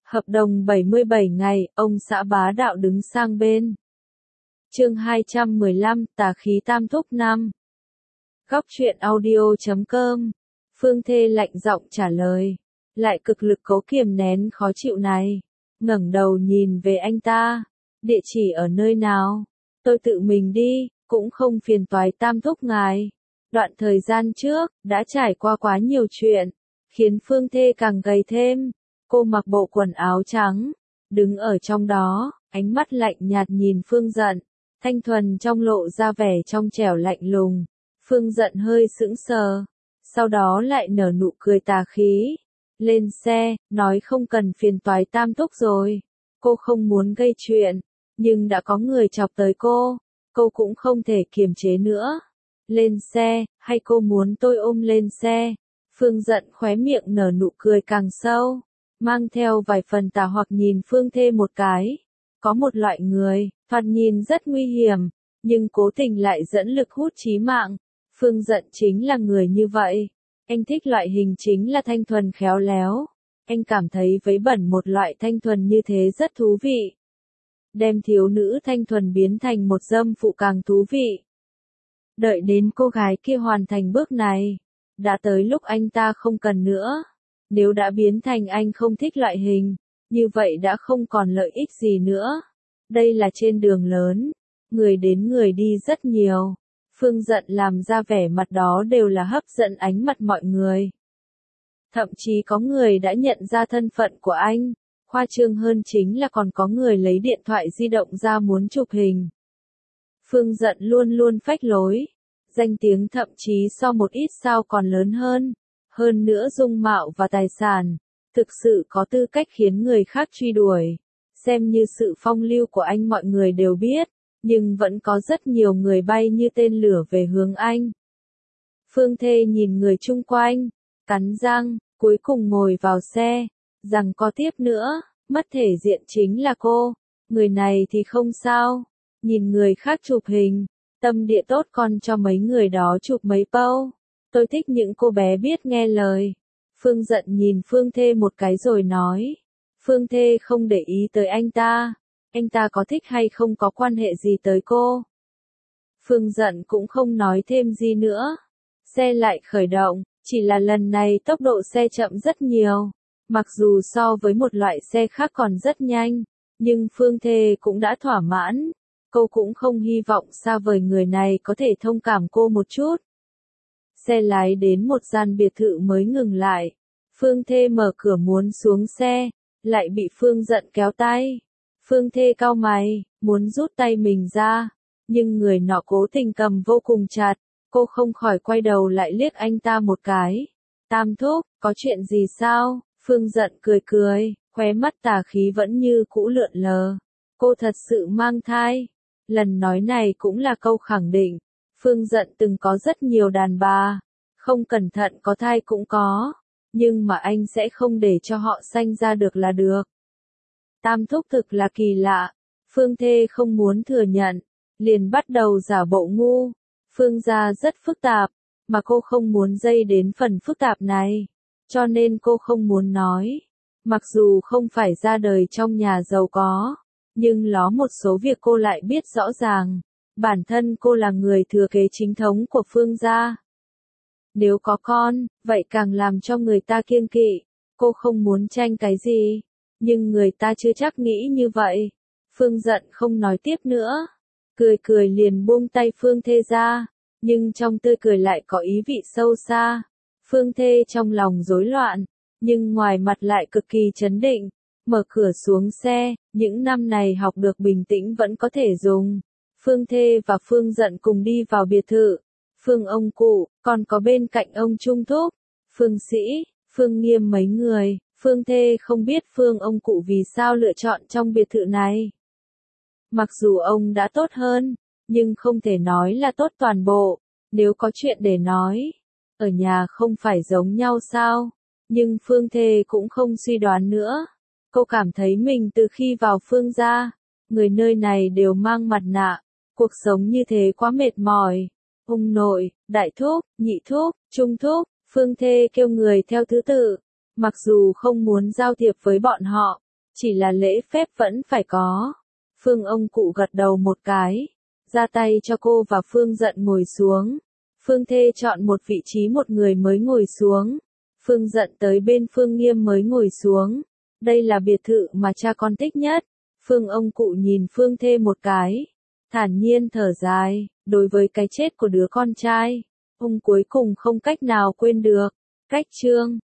Hợp đồng 77 ngày, ông xã bá đạo đứng sang bên. Chương 215, Tà khí tam thúc năm. Góc truyện audio.com. Phương Thê lạnh giọng trả lời, lại cực lực cố kiềm nén khó chịu này, ngẩng đầu nhìn về anh ta. Địa chỉ ở nơi nào? Tôi tự mình đi, cũng không phiền toái tam thúc ngài. Đoạn thời gian trước, đã trải qua quá nhiều chuyện, khiến Phương Thê càng gầy thêm. Cô mặc bộ quần áo trắng, đứng ở trong đó, ánh mắt lạnh nhạt nhìn Phương Dận, thanh thuần trong lộ ra vẻ trong trẻo lạnh lùng. Phương Dận hơi sững sờ, sau đó lại nở nụ cười tà khí. Lên xe, nói không cần phiền toái tam thúc rồi. Cô không muốn gây chuyện, nhưng đã có người chọc tới cô cũng không thể kiềm chế nữa. Lên xe, hay cô muốn tôi ôm lên xe? Phương Dận khóe miệng nở nụ cười càng sâu, mang theo vài phần tà hoặc nhìn Phương Thê một cái. Có một loại người, thoạt nhìn rất nguy hiểm, nhưng cố tình lại dẫn lực hút chí mạng. Phương Dận chính là người như vậy. Anh thích loại hình chính là thanh thuần khéo léo. Anh cảm thấy vấy bẩn một loại thanh thuần như thế rất thú vị. Đem thiếu nữ thanh thuần biến thành một dâm phụ càng thú vị. Đợi đến cô gái kia hoàn thành bước này, đã tới lúc anh ta không cần nữa. Nếu đã biến thành anh không thích loại hình, như vậy đã không còn lợi ích gì nữa. Đây là trên đường lớn, người đến người đi rất nhiều. Phương Dận làm ra vẻ mặt đó đều là hấp dẫn ánh mặt mọi người. Thậm chí có người đã nhận ra thân phận của anh. Khoa trương hơn chính là còn có người lấy điện thoại di động ra muốn chụp hình. Phương Dận luôn luôn phách lối, danh tiếng thậm chí so một ít sao còn lớn hơn. Hơn nữa dung mạo và tài sản, thực sự có tư cách khiến người khác truy đuổi. Xem như sự phong lưu của anh mọi người đều biết, nhưng vẫn có rất nhiều người bay như tên lửa về hướng anh. Phương Thê nhìn người chung quanh, cắn răng, cuối cùng ngồi vào xe, rằng có tiếp nữa, mất thể diện chính là cô. Người này thì không sao, nhìn người khác chụp hình, tâm địa tốt còn cho mấy người đó chụp mấy pâu. Tôi thích những cô bé biết nghe lời. Phương Dận nhìn Phương Thê một cái rồi nói. Phương Thê không để ý tới anh ta có thích hay không có quan hệ gì tới cô. Phương Dận cũng không nói thêm gì nữa. Xe lại khởi động, chỉ là lần này tốc độ xe chậm rất nhiều. Mặc dù so với một loại xe khác còn rất nhanh, nhưng Phương Thê cũng đã thỏa mãn. Cô cũng không hy vọng xa vời người này có thể thông cảm cô một chút. Xe lái đến một gian biệt thự mới ngừng lại. Phương Thê mở cửa muốn xuống xe, lại bị Phương Dận kéo tay. Phương Thê cau mày, muốn rút tay mình ra, nhưng người nọ cố tình cầm vô cùng chặt. Cô không khỏi quay đầu lại liếc anh ta một cái. Tam thúc, có chuyện gì sao? Phương Dận cười cười, khóe mắt tà khí vẫn như cũ lượn lờ. Cô thật sự mang thai. Lần nói này cũng là câu khẳng định. Phương Dận từng có rất nhiều đàn bà, không cẩn thận có thai cũng có, nhưng mà anh sẽ không để cho họ sanh ra được là được. Tam thúc thực là kỳ lạ. Phương Thê không muốn thừa nhận, liền bắt đầu giả bộ ngu. Phương gia rất phức tạp, mà cô không muốn dây đến phần phức tạp này, cho nên cô không muốn nói. Mặc dù không phải ra đời trong nhà giàu có, nhưng ló một số việc cô lại biết rõ ràng. Bản thân cô là người thừa kế chính thống của Phương gia. Nếu có con, vậy càng làm cho người ta kiêng kỵ. Cô không muốn tranh cái gì, nhưng người ta chưa chắc nghĩ như vậy. Phương Dận không nói tiếp nữa, cười cười liền buông tay Phương Thê ra, nhưng trong tươi cười lại có ý vị sâu xa. Phương Thê trong lòng rối loạn, nhưng ngoài mặt lại cực kỳ trấn định, mở cửa xuống xe. Những năm này học được bình tĩnh vẫn có thể dùng. Phương Thê và Phương Dận cùng đi vào biệt thự. Phương ông cụ, còn có bên cạnh ông Trung Thúc, Phương Sĩ, Phương Nghiêm mấy người. Phương Thê không biết Phương ông cụ vì sao lựa chọn trong biệt thự này. Mặc dù ông đã tốt hơn, nhưng không thể nói là tốt toàn bộ. Nếu có chuyện để nói, ở nhà không phải giống nhau sao? Nhưng Phương Thê cũng không suy đoán nữa. Cô cảm thấy mình từ khi vào Phương gia, người nơi này đều mang mặt nạ. Cuộc sống như thế quá mệt mỏi. Ông nội, đại thúc, nhị thúc, trung thúc. Phương Thê kêu người theo thứ tự. Mặc dù không muốn giao thiệp với bọn họ, Chỉ là lễ phép vẫn phải có. Phương ông cụ gật đầu một cái, ra tay cho cô và Phương Dận ngồi xuống. Phương Thê chọn một vị trí một người mới ngồi xuống. Phương Dận tới bên Phương Nghiêm mới ngồi xuống. Đây là biệt thự mà cha con thích nhất. Phương ông cụ nhìn Phương Thê một cái, thản nhiên thở dài, đối với cái chết của đứa con trai, ông cuối cùng không cách nào quên được. Cách chương